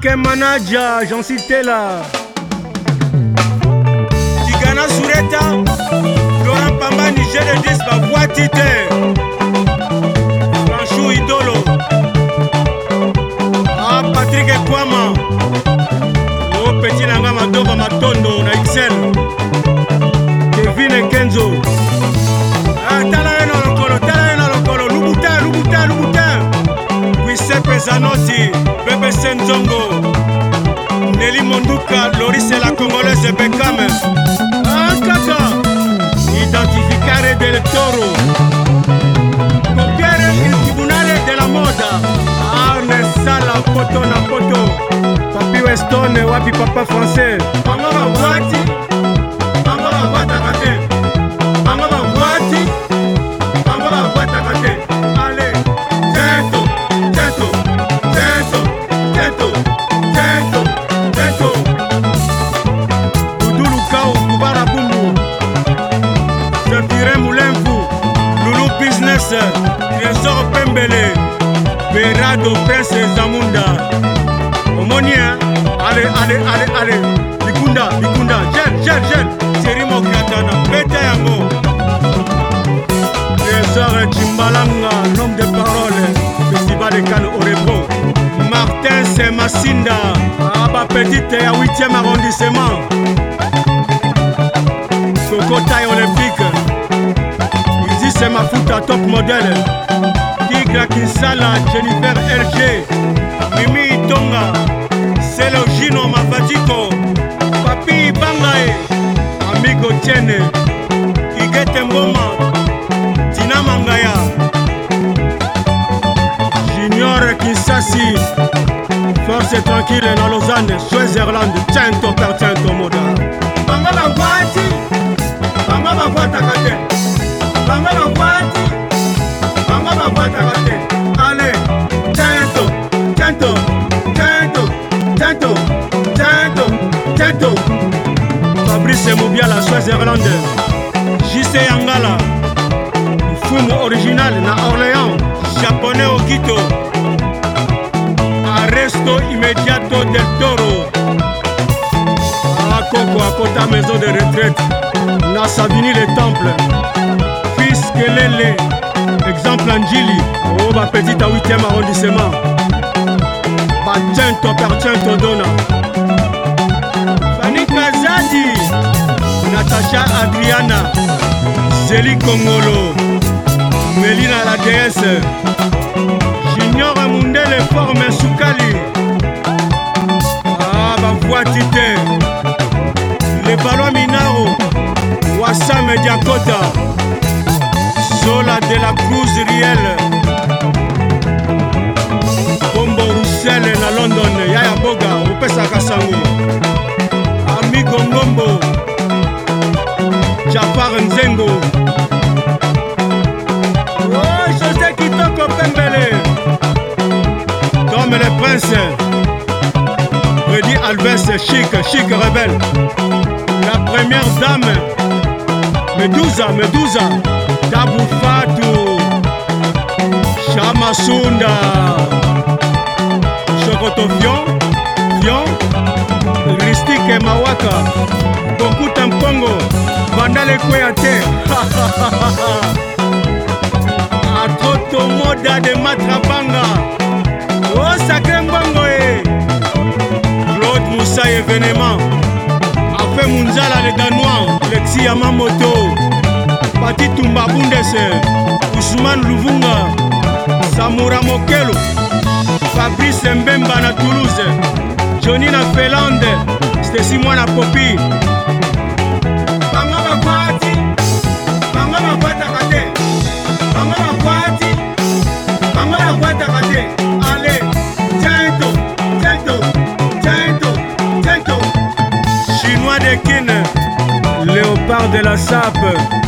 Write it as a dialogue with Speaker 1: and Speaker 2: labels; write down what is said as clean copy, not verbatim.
Speaker 1: Africain Manager, j'en citais là.
Speaker 2: Tigana Sureta, Laurent Pamba, Niger de 10, ma voix tité. Franchou Idolo. Ah, Patrick Ekwama. Oh, petit Nanga Madoba Matondo, na XL. Kevin et Kenzo. Ah, Talaena Lokolo, Lubuta. Giuseppe Zanotti, Bébé Senzongo, Nelly Monduka, Loris et la Congolaise Beckham. Ah, Kaka, Identificare del Toro, Copiere il Tribunale della Moda. Ah, Nessala, Poto na Poto, Papi Weston, Wapi Papa Français. Mama Wati, Mama Wata Kate, Mama Wati, Mama Wata Kate. Allez, Trésor Pembele, Berado Prince Zamunda. Omonia, allez, Bikunda, gel, Serimo Katana, Pete Yango. Trésor Chimbalanga, l'homme de parole, Festival de Cannes Orepo. Martin Semasinda, Abba Petite à 8e arrondissement. Coco Taille Olympique. C'est ma foot à top modèle. Tigre Kinsala, Jennifer RG, Mimi Tonga, Selogino Mavadiko, Papi Bangae, Amigo Tiene, Igete Ngoma, Tina Mangaya, Junior Kinsassi, Force tranquille dans Lausanne, Suez-Irlande, Tiento per Tiento Moda. Banga Bagwati, Banga Bagwata Kate. Allez, Tento. Fabrice Mobia, la Suez-Irlande. JC Yangala. Fumo original na Orléans. Japonais au Quito. Arresto immédiato del Toro. À Coco, à Kota, maison de retraite. Na Savigny les Temples. Fils Kelele. Exemple Angili. Oh, ma petite à 8e arrondissement. Batento per Cento Dona. Fanny Kazadi. Natacha Adriana. Zélie Kongolo. Mélina la déesse. Junior Mundele Forme Soukali. Ah, ma voix tité. Les ballons Minaro. Wassam Diakota. Zola de la Cruz Riel. Bombo Roussel na London. Yaya Boga, Opesa Kasango. Amigo Ngombo. Jafar Nzengo. Oh, José Kitoko Pembele. Comme le prince. Freddy Alves, chic rebelle. La première dame. Medusa. Tabu Fatou, Chamasunda, Chocoto Fion, Ristique Mawaka, Bokuta Mpongo, Bandale Kweyate, Atroto Moda de Matrabanga, oh sacré Mbongo Claude Moussa événement, Afé Munzala le Danois, Lexi Yamamoto. Pati Tumba Bundese, Ousmane Louvunga, Samura Mokelo, Fabrice Mbemba na Toulouse, Johnny na Felande, Stacy Mwana Popi. Banga Makwati, Banga Makwata Kate, Banga Makwati, Banga Makwata Kate. Allez, Tento. Chinois de Kin, Léopard de la Sape.